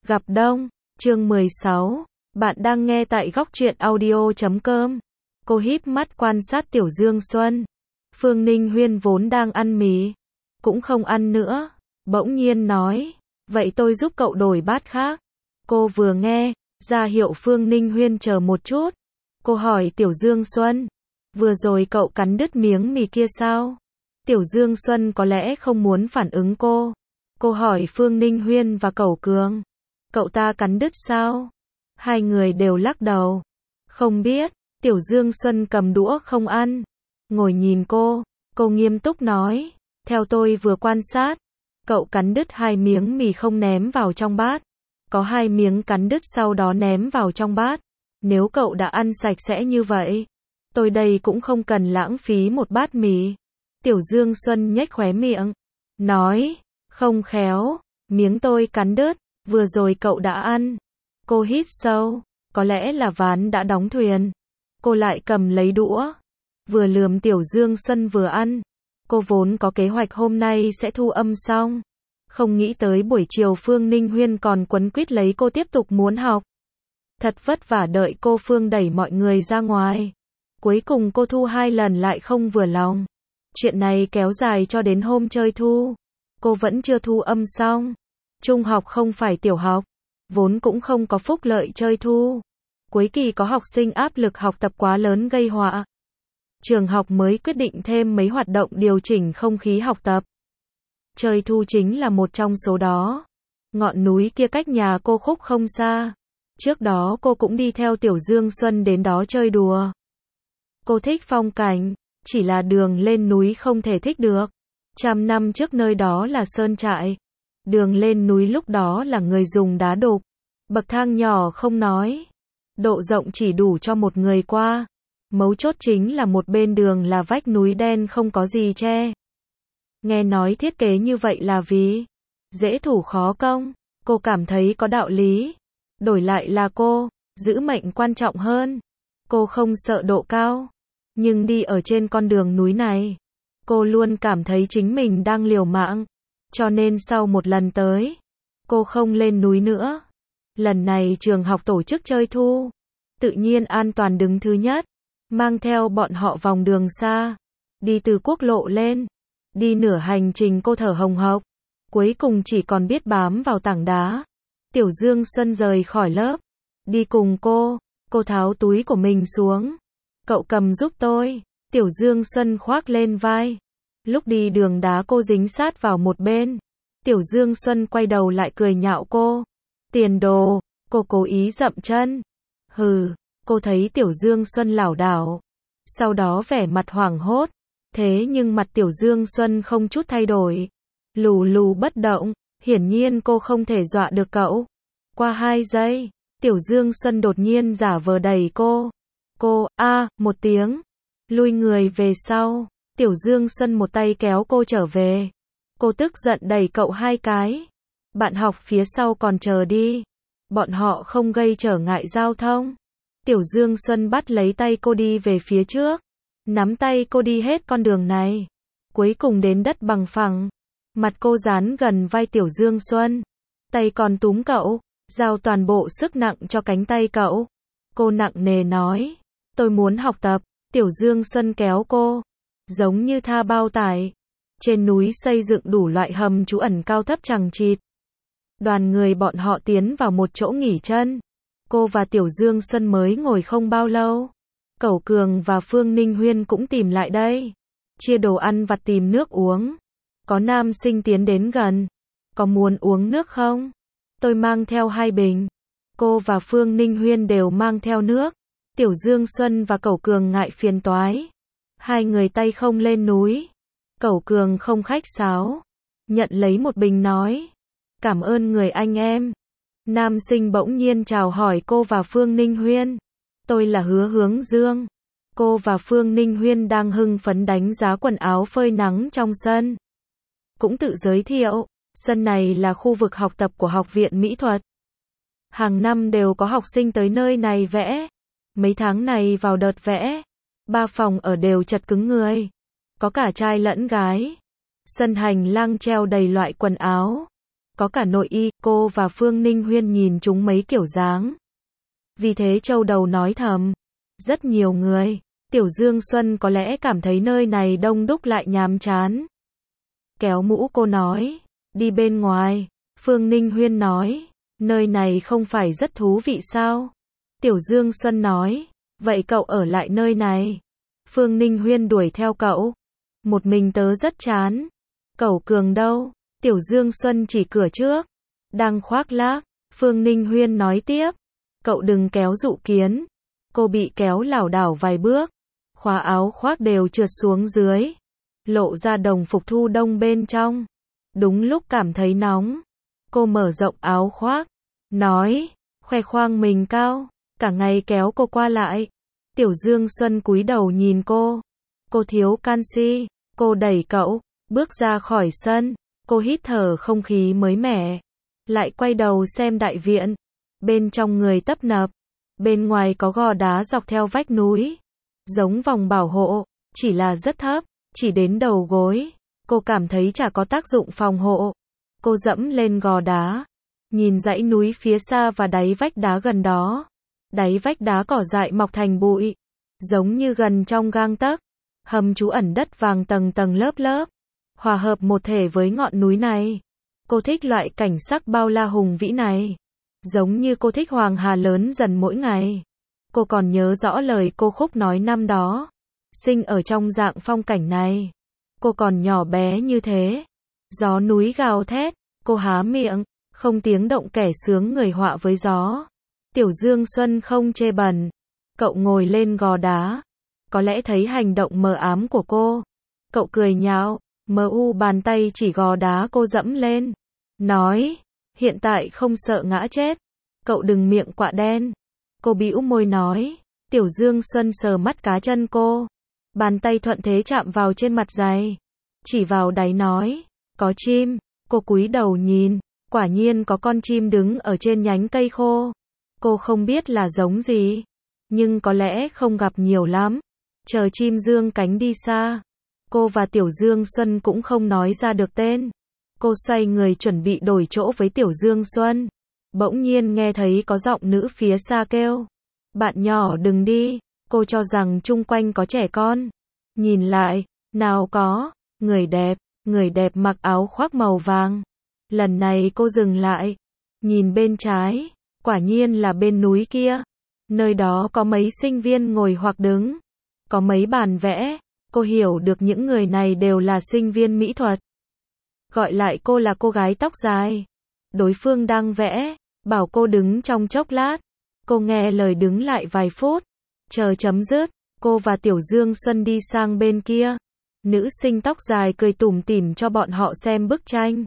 Gặp Đông, chương 16. Bạn đang nghe tại góc truyện audio.com. Cô híp mắt quan sát Tiểu Dương Xuân. Phương Ninh Huyên vốn đang ăn mì, cũng không ăn nữa. Bỗng nhiên nói, vậy tôi giúp cậu đổi bát khác. Cô vừa nghe, ra hiệu Phương Ninh Huyên chờ một chút. Cô hỏi Tiểu Dương Xuân, vừa rồi cậu cắn đứt miếng mì kia sao? Tiểu Dương Xuân có lẽ không muốn phản ứng cô. Cô hỏi Phương Ninh Huyên và Cẩu Cường, cậu ta cắn đứt sao? Hai người đều lắc đầu. Không biết. Tiểu Dương Xuân cầm đũa không ăn, ngồi nhìn cô nghiêm túc nói, theo tôi vừa quan sát, cậu cắn đứt 2 miếng mì không ném vào trong bát, có 2 miếng cắn đứt sau đó ném vào trong bát. Nếu cậu đã ăn sạch sẽ như vậy, tôi đây cũng không cần lãng phí một bát mì. Tiểu Dương Xuân nhếch khóe miệng, nói, không khéo, miếng tôi cắn đứt, vừa rồi cậu đã ăn. Cô hít sâu, có lẽ là ván đã đóng thuyền. Cô lại cầm lấy đũa, vừa lườm Tiểu Dương Xuân vừa ăn. Cô vốn có kế hoạch hôm nay sẽ thu âm xong, không nghĩ tới buổi chiều Phương Ninh Huyên còn quấn quýt lấy cô tiếp tục muốn học. Thật vất vả đợi cô Phương đẩy mọi người ra ngoài. Cuối cùng cô thu 2 lần lại không vừa lòng. Chuyện này kéo dài cho đến hôm chơi thu. Cô vẫn chưa thu âm xong. Trung học không phải tiểu học, vốn cũng không có phúc lợi chơi thu. Cuối kỳ có học sinh áp lực học tập quá lớn gây họa. Trường học mới quyết định thêm mấy hoạt động điều chỉnh không khí học tập. Chơi thu chính là một trong số đó. Ngọn núi kia cách nhà cô Khúc không xa. Trước đó cô cũng đi theo Tiểu Dương Xuân đến đó chơi đùa. Cô thích phong cảnh, chỉ là đường lên núi không thể thích được. 100 năm trước nơi đó là sơn trại. Đường lên núi lúc đó là người dùng đá đục. Bậc thang nhỏ không nói. Độ rộng chỉ đủ cho một người qua. Mấu chốt chính là một bên đường là vách núi đen không có gì che. Nghe nói thiết kế như vậy là vì dễ thủ khó công. Cô cảm thấy có đạo lý. Đổi lại là cô, giữ mệnh quan trọng hơn. Cô không sợ độ cao. Nhưng đi ở trên con đường núi này, cô luôn cảm thấy chính mình đang liều mạng. Cho nên sau một lần tới, cô không lên núi nữa. Lần này trường học tổ chức chơi thu, tự nhiên an toàn đứng thứ nhất, mang theo bọn họ vòng đường xa, đi từ quốc lộ lên, đi nửa hành trình cô thở hồng hộc, cuối cùng chỉ còn biết bám vào tảng đá. Tiểu Dương Xuân rời khỏi lớp, đi cùng cô tháo túi của mình xuống, cậu cầm giúp tôi. Tiểu Dương Xuân khoác lên vai, lúc đi đường đá cô dính sát vào một bên. Tiểu Dương Xuân quay đầu lại cười nhạo cô, tiền đồ. Cô cố ý dậm chân. Hừ. Cô thấy Tiểu Dương Xuân lảo đảo, sau đó vẻ mặt hoảng hốt. Thế nhưng mặt Tiểu Dương Xuân không chút thay đổi, lù lù bất động. Hiển nhiên cô không thể dọa được cậu. Qua 2 giây, Tiểu Dương Xuân đột nhiên giả vờ đẩy cô. Cô, một tiếng, lui người về sau. Tiểu Dương Xuân một tay kéo cô trở về. Cô tức giận đẩy cậu 2 cái. Bạn học phía sau còn chờ đi. Bọn họ không gây trở ngại giao thông. Tiểu Dương Xuân bắt lấy tay cô đi về phía trước. Nắm tay cô đi hết con đường này. Cuối cùng đến đất bằng phẳng. Mặt cô dán gần vai Tiểu Dương Xuân. Tay còn túm cậu, giao toàn bộ sức nặng cho cánh tay cậu. Cô nặng nề nói, tôi muốn học tập. Tiểu Dương Xuân kéo cô, giống như tha bao tải. Trên núi xây dựng đủ loại hầm trú ẩn cao thấp chằng chịt. Đoàn người bọn họ tiến vào một chỗ nghỉ chân. Cô và Tiểu Dương Xuân mới ngồi không bao lâu. Cẩu Cường và Phương Ninh Huyên cũng tìm lại đây. Chia đồ ăn vặt tìm nước uống. Có nam sinh tiến đến gần. Có muốn uống nước không? Tôi mang theo 2 bình. Cô và Phương Ninh Huyên đều mang theo nước. Tiểu Dương Xuân và Cẩu Cường ngại phiền toái. 2 người tay không lên núi. Cẩu Cường không khách sáo, nhận lấy một bình nói, cảm ơn người anh em. Nam sinh bỗng nhiên chào hỏi cô và Phương Ninh Huyên. Tôi là Hứa Hướng Dương. Cô và Phương Ninh Huyên đang hưng phấn đánh giá quần áo phơi nắng trong sân. Cũng tự giới thiệu, sân này là khu vực học tập của Học viện Mỹ thuật. Hàng năm đều có học sinh tới nơi này vẽ. Mấy tháng này vào đợt vẽ, 3 phòng ở đều chật cứng người. Có cả trai lẫn gái. Sân hành lang treo đầy loại quần áo. có cả nội y, cô và Phương Ninh Huyên nhìn chúng mấy kiểu dáng. Vì thế châu đầu nói thầm, rất nhiều người. Tiểu Dương Xuân có lẽ cảm thấy nơi này đông đúc lại nhàm chán. Kéo mũ cô nói, đi bên ngoài. Phương Ninh Huyên nói, nơi này không phải rất thú vị sao? Tiểu Dương Xuân nói, vậy cậu ở lại nơi này. Phương Ninh Huyên đuổi theo cậu. Một mình tớ rất chán. Cậu Cường đâu? Tiểu Dương Xuân chỉ cửa trước. Đang khoác lác. Phương Ninh Huyên nói tiếp, cậu đừng kéo Dụ Kiến. Cô bị kéo lảo đảo vài bước. Khóa áo khoác đều trượt xuống dưới. Lộ ra đồng phục thu đông bên trong. Đúng lúc cảm thấy nóng. Cô mở rộng áo khoác. Nói, khoe khoang mình cao. Cả ngày kéo cô qua lại. Tiểu Dương Xuân cúi đầu nhìn cô. Cô thiếu canxi. Cô đẩy cậu, bước ra khỏi sân. Cô hít thở không khí mới mẻ. Lại quay đầu xem đại viện. Bên trong người tấp nập. Bên ngoài có gò đá dọc theo vách núi. Giống vòng bảo hộ, chỉ là rất thấp, chỉ đến đầu gối. Cô cảm thấy chả có tác dụng phòng hộ. Cô dẫm lên gò đá. Nhìn dãy núi phía xa và đáy vách đá gần đó. Đáy vách đá cỏ dại mọc thành bụi. Giống như gần trong gang tấc. Hầm trú ẩn đất vàng tầng tầng lớp lớp. Hòa hợp một thể với ngọn núi này. Cô thích loại cảnh sắc bao la hùng vĩ này. Giống như cô thích Hoàng Hà lớn dần mỗi ngày. Cô còn nhớ rõ lời cô Khúc nói năm đó. Sinh ở trong dạng phong cảnh này. Cô còn nhỏ bé như thế. Gió núi gào thét. Cô há miệng. Không tiếng động kẻ sướng người họa với gió. Tiểu Dương Xuân không chê bẩn. Cậu ngồi lên gò đá. Có lẽ thấy hành động mờ ám của cô. Cậu cười nhạo. Bàn tay chỉ gò đá cô dẫm lên. Nói. Hiện tại không sợ ngã chết. Cậu đừng miệng quạ đen. Cô bĩu môi nói. Tiểu Dương Xuân sờ mắt cá chân cô. Bàn tay thuận thế chạm vào trên mặt giày. Chỉ vào đáy nói. Có chim. Cô cúi đầu nhìn. Quả nhiên có con chim đứng ở trên nhánh cây khô. Cô không biết là giống gì. Nhưng có lẽ không gặp nhiều lắm. Chờ chim dương cánh đi xa. Cô và Tiểu Dương Xuân cũng không nói ra được tên. Cô xoay người chuẩn bị đổi chỗ với Tiểu Dương Xuân. Bỗng nhiên nghe thấy có giọng nữ phía xa kêu. Bạn nhỏ đừng đi. Cô cho rằng chung quanh có trẻ con. Nhìn lại, nào có, người đẹp mặc áo khoác màu vàng. Lần này cô dừng lại. Nhìn bên trái, quả nhiên là bên núi kia. Nơi đó có mấy sinh viên ngồi hoặc đứng. Có mấy bàn vẽ. Cô hiểu được những người này đều là sinh viên mỹ thuật. Gọi lại cô là cô gái tóc dài. Đối phương đang vẽ, bảo cô đứng trong chốc lát. Cô nghe lời đứng lại vài phút. Chờ chấm dứt, cô và Tiểu Dương Xuân đi sang bên kia. Nữ sinh tóc dài cười tủm tỉm cho bọn họ xem bức tranh.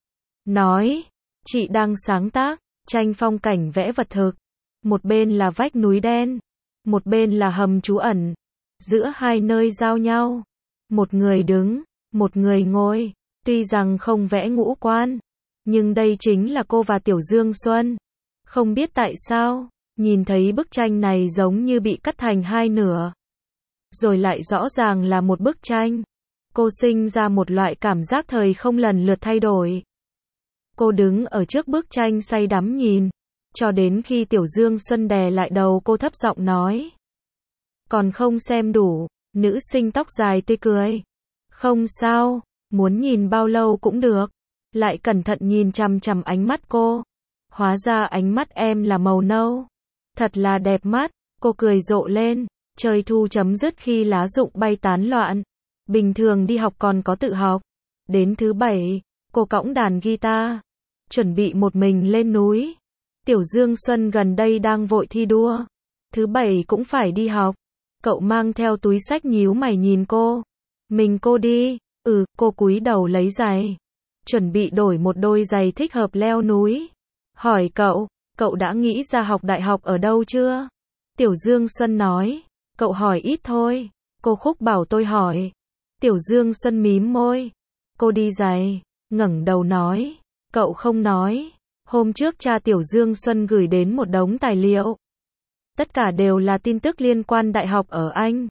Nói, chị đang sáng tác, tranh phong cảnh vẽ vật thực. Một bên là vách núi đen, một bên là hầm trú ẩn. Giữa hai nơi giao nhau, một người đứng, một người ngồi. Tuy rằng không vẽ ngũ quan, nhưng đây chính là cô và Tiểu Dương Xuân. Không biết tại sao, nhìn thấy bức tranh này giống như bị cắt thành hai nửa. Rồi lại rõ ràng là một bức tranh. Cô sinh ra một loại cảm giác thời không lần lượt thay đổi. Cô đứng ở trước bức tranh say đắm nhìn, cho đến khi Tiểu Dương Xuân đè lại đầu cô thấp giọng nói. Còn không xem đủ, nữ sinh tóc dài tươi cười. Không sao, muốn nhìn bao lâu cũng được. Lại cẩn thận nhìn chằm chằm ánh mắt cô. Hóa ra ánh mắt em là màu nâu. Thật là đẹp mắt, cô cười rộ lên. Trời thu chấm dứt khi lá rụng bay tán loạn. Bình thường đi học còn có tự học. Đến thứ bảy, cô cõng đàn guitar. Chuẩn bị một mình lên núi. Tiểu Dương Xuân gần đây đang vội thi đua. Thứ bảy cũng phải đi học. Cậu mang theo túi xách nhíu mày nhìn cô. Mình cô đi. Cô cúi đầu lấy giày. Chuẩn bị đổi một đôi giày thích hợp leo núi. Hỏi cậu đã nghĩ ra học đại học ở đâu chưa? Tiểu Dương Xuân nói, cậu hỏi ít thôi. Cô Khúc bảo tôi hỏi. Tiểu Dương Xuân mím môi. Cô đi giày, ngẩng đầu nói. Cậu không nói. Hôm trước cha Tiểu Dương Xuân gửi đến một đống tài liệu. Tất cả đều là tin tức liên quan đại học ở Anh.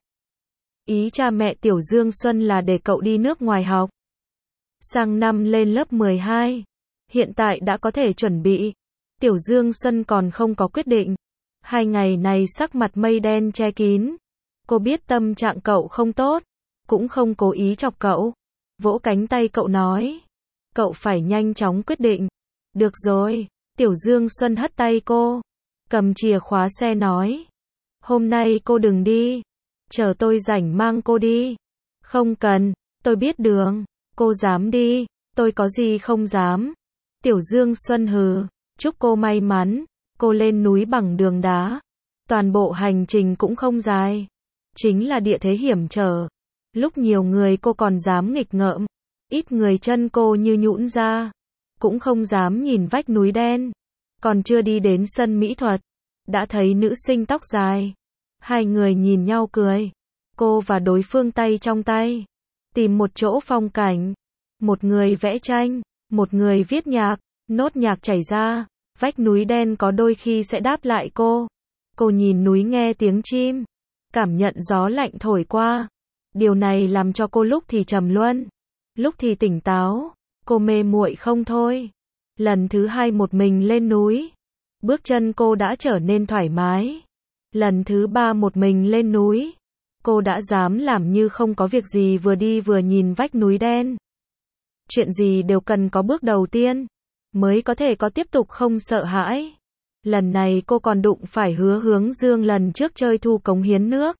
Ý cha mẹ Tiểu Dương Xuân là để cậu đi nước ngoài học. Sang năm lên lớp 12. Hiện tại đã có thể chuẩn bị. Tiểu Dương Xuân còn không có quyết định. 2 ngày này sắc mặt mây đen che kín. Cô biết tâm trạng cậu không tốt, cũng không cố ý chọc cậu. Vỗ cánh tay cậu nói. Cậu phải nhanh chóng quyết định. Được rồi, Tiểu Dương Xuân hất tay cô. Cầm chìa khóa xe nói. Hôm nay cô đừng đi. Chờ tôi rảnh mang cô đi. Không cần, tôi biết đường. Cô dám đi, tôi có gì không dám. Tiểu Dương Xuân hừ. Chúc cô may mắn. Cô lên núi bằng đường đá. Toàn bộ hành trình cũng không dài. Chính là địa thế hiểm trở. Lúc nhiều người cô còn dám nghịch ngợm. Ít người chân cô như nhũn ra. Cũng không dám nhìn vách núi đen. Còn chưa đi đến sân mỹ thuật. Đã thấy nữ sinh tóc dài. 2 người nhìn nhau cười. Cô và đối phương tay trong tay. Tìm một chỗ phong cảnh. Một người vẽ tranh. Một người viết nhạc. Nốt nhạc chảy ra. Vách núi đen có đôi khi sẽ đáp lại cô. Cô nhìn núi nghe tiếng chim. Cảm nhận gió lạnh thổi qua. Điều này làm cho cô lúc thì trầm luân. Lúc thì tỉnh táo. Cô mê muội không thôi. Lần thứ 2 một mình lên núi. Bước chân cô đã trở nên thoải mái. Lần thứ 3 một mình lên núi. Cô đã dám làm như không có việc gì, vừa đi vừa nhìn vách núi đen. Chuyện gì đều cần có bước đầu tiên, mới có thể có tiếp tục không sợ hãi. Lần này cô còn đụng phải Hứa Hướng Dương lần trước chơi thu cống hiến nước.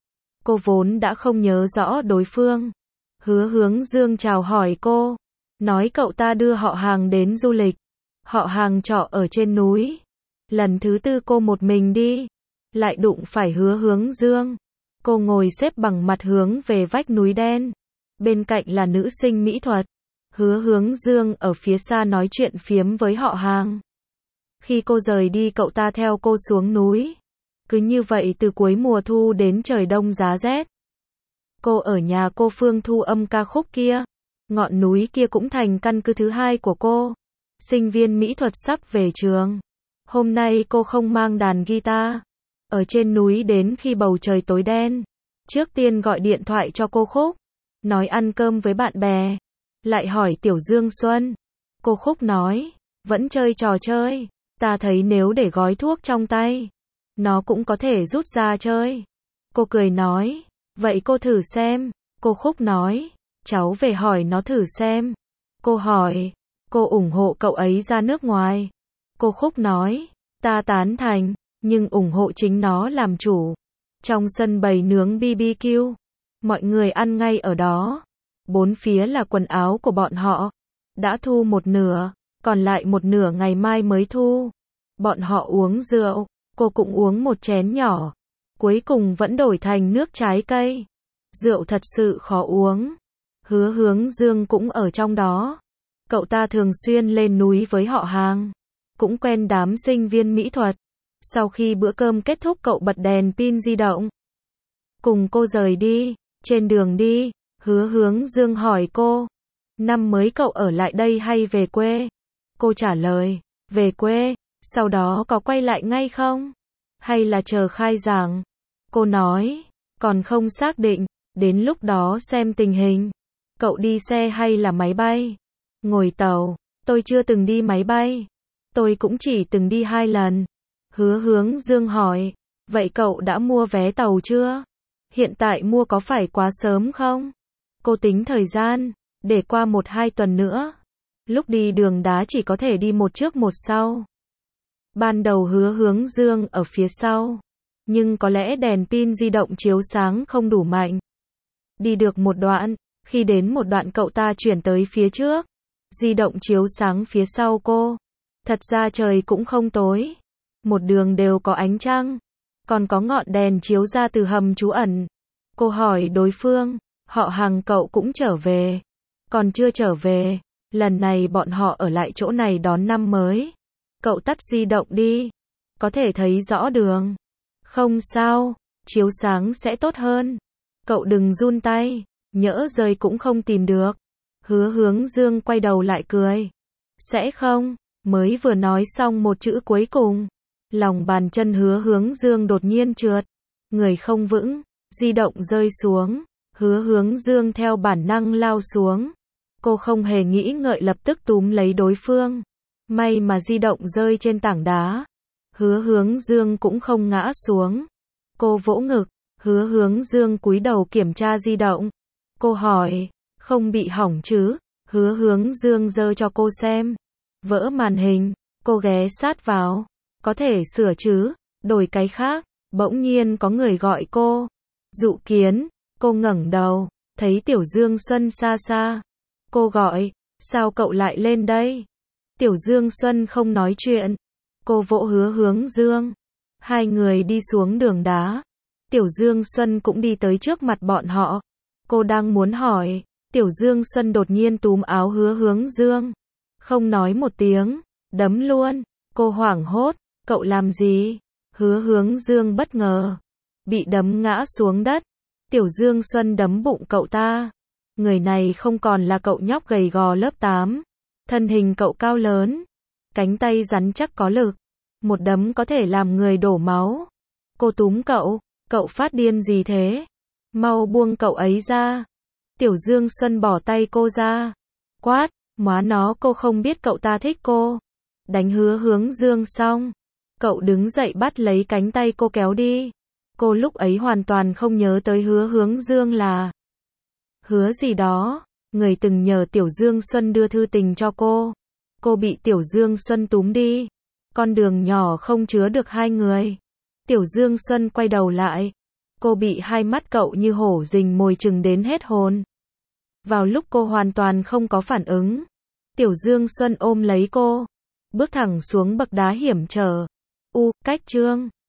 Cô vốn đã không nhớ rõ đối phương. Hứa Hướng Dương chào hỏi cô. Nói cậu ta đưa họ hàng đến du lịch. Họ hàng trọ ở trên núi. Lần thứ 4 cô một mình đi. Lại đụng phải Hứa Hướng Dương. Cô ngồi xếp bằng mặt hướng về vách núi đen. Bên cạnh là nữ sinh mỹ thuật. Hứa Hướng Dương ở phía xa nói chuyện phiếm với họ hàng. Khi cô rời đi cậu ta theo cô xuống núi. Cứ như vậy từ cuối mùa thu đến trời đông giá rét. Cô ở nhà cô Phương thu âm ca khúc kia. Ngọn núi kia cũng thành căn cứ thứ 2 của cô. Sinh viên mỹ thuật sắp về trường. Hôm nay cô không mang đàn guitar. Ở trên núi đến khi bầu trời tối đen. Trước tiên gọi điện thoại cho cô Khúc. Nói ăn cơm với bạn bè. Lại hỏi Tiểu Dương Xuân. Cô Khúc nói. Vẫn chơi trò chơi. Ta thấy nếu để gói thuốc trong tay. Nó cũng có thể rút ra chơi. Cô cười nói. Vậy cô thử xem. Cô Khúc nói. Cháu về hỏi nó thử xem. Cô hỏi. Cô ủng hộ cậu ấy ra nước ngoài. Cô Khúc nói. Ta tán thành. Nhưng ủng hộ chính nó làm chủ. Trong sân bày nướng BBQ. Mọi người ăn ngay ở đó. 4 phía là quần áo của bọn họ. Đã thu một nửa. Còn lại một nửa ngày mai mới thu. Bọn họ uống rượu. Cô cũng uống một chén nhỏ. Cuối cùng vẫn đổi thành nước trái cây. Rượu thật sự khó uống. Hứa Hướng Dương cũng ở trong đó. Cậu ta thường xuyên lên núi với họ hàng. Cũng quen đám sinh viên mỹ thuật. Sau khi bữa cơm kết thúc cậu bật đèn pin di động. Cùng cô rời đi. Trên đường đi, Hứa Hướng Dương hỏi cô. Năm mới cậu ở lại đây hay về quê? Cô trả lời. Về quê. Sau đó có quay lại ngay không? Hay là chờ khai giảng? Cô nói. Còn không xác định. Đến lúc đó xem tình hình. Cậu đi xe hay là máy bay? Ngồi tàu. Tôi chưa từng đi máy bay. Tôi cũng chỉ từng đi 2 lần. Hứa Hướng Dương hỏi. Vậy cậu đã mua vé tàu chưa? Hiện tại mua có phải quá sớm không? Cô tính thời gian. Để qua 1-2 tuần nữa. Lúc đi đường đá chỉ có thể đi một trước một sau. Ban đầu Hứa Hướng Dương ở phía sau. Nhưng có lẽ đèn pin di động chiếu sáng không đủ mạnh. Đi được một đoạn. Khi đến một đoạn cậu ta chuyển tới phía trước. Di động chiếu sáng phía sau cô. Thật ra trời cũng không tối. Một đường đều có ánh trăng. Còn có ngọn đèn chiếu ra từ hầm trú ẩn. Cô hỏi đối phương. Họ hàng cậu cũng trở về. Còn chưa trở về. Lần này bọn họ ở lại chỗ này đón năm mới. Cậu tắt di động đi. Có thể thấy rõ đường. Không sao. Chiếu sáng sẽ tốt hơn. Cậu đừng run tay. Nhỡ rơi cũng không tìm được. Hứa Hướng Dương quay đầu lại cười. Sẽ không. Mới vừa nói xong một chữ cuối cùng. Lòng bàn chân Hứa Hướng Dương đột nhiên trượt. Người không vững. Di động rơi xuống. Hứa Hướng Dương theo bản năng lao xuống. Cô không hề nghĩ ngợi lập tức túm lấy đối phương. May mà di động rơi trên tảng đá. Hứa Hướng Dương cũng không ngã xuống. Cô vỗ ngực, Hứa Hướng Dương cúi đầu kiểm tra di động. Cô hỏi, không bị hỏng chứ? Hứa Hướng Dương giơ cho cô xem. Vỡ màn hình, cô ghé sát vào. Có thể sửa chứ, đổi cái khác. Bỗng nhiên có người gọi cô. Dụ Kiến, cô ngẩng đầu, thấy Tiểu Dương Xuân xa xa. Cô gọi, sao cậu lại lên đây? Tiểu Dương Xuân không nói chuyện. Cô vỗ Hứa Hướng Dương. Hai người đi xuống đường đá. Tiểu Dương Xuân cũng đi tới trước mặt bọn họ. Cô đang muốn hỏi, Tiểu Dương Xuân đột nhiên túm áo Hứa Hướng Dương. Không nói một tiếng, đấm luôn. Cô hoảng hốt, cậu làm gì? Hứa Hướng Dương bất ngờ, bị đấm ngã xuống đất. Tiểu Dương Xuân đấm bụng cậu ta. Người này không còn là cậu nhóc gầy gò lớp 8. Thân hình cậu cao lớn, cánh tay rắn chắc có lực. Một đấm có thể làm người đổ máu. Cô túm cậu phát điên gì thế? Mau buông cậu ấy ra. Tiểu Dương Xuân bỏ tay cô ra. Quát, móa nó, cô không biết cậu ta thích cô. Đánh Hứa Hướng Dương xong, cậu đứng dậy bắt lấy cánh tay cô kéo đi. Cô lúc ấy hoàn toàn không nhớ tới Hứa Hướng Dương là Hứa gì đó, người từng nhờ Tiểu Dương Xuân đưa thư tình cho cô. Cô bị Tiểu Dương Xuân túm đi. Con đường nhỏ không chứa được hai người. Tiểu Dương Xuân quay đầu lại. Cô bị hai mắt cậu như hổ rình mồi chừng đến hết hồn. Vào lúc cô hoàn toàn không có phản ứng, Tiểu Dương Xuân ôm lấy cô, bước thẳng xuống bậc đá hiểm trở. Cách chương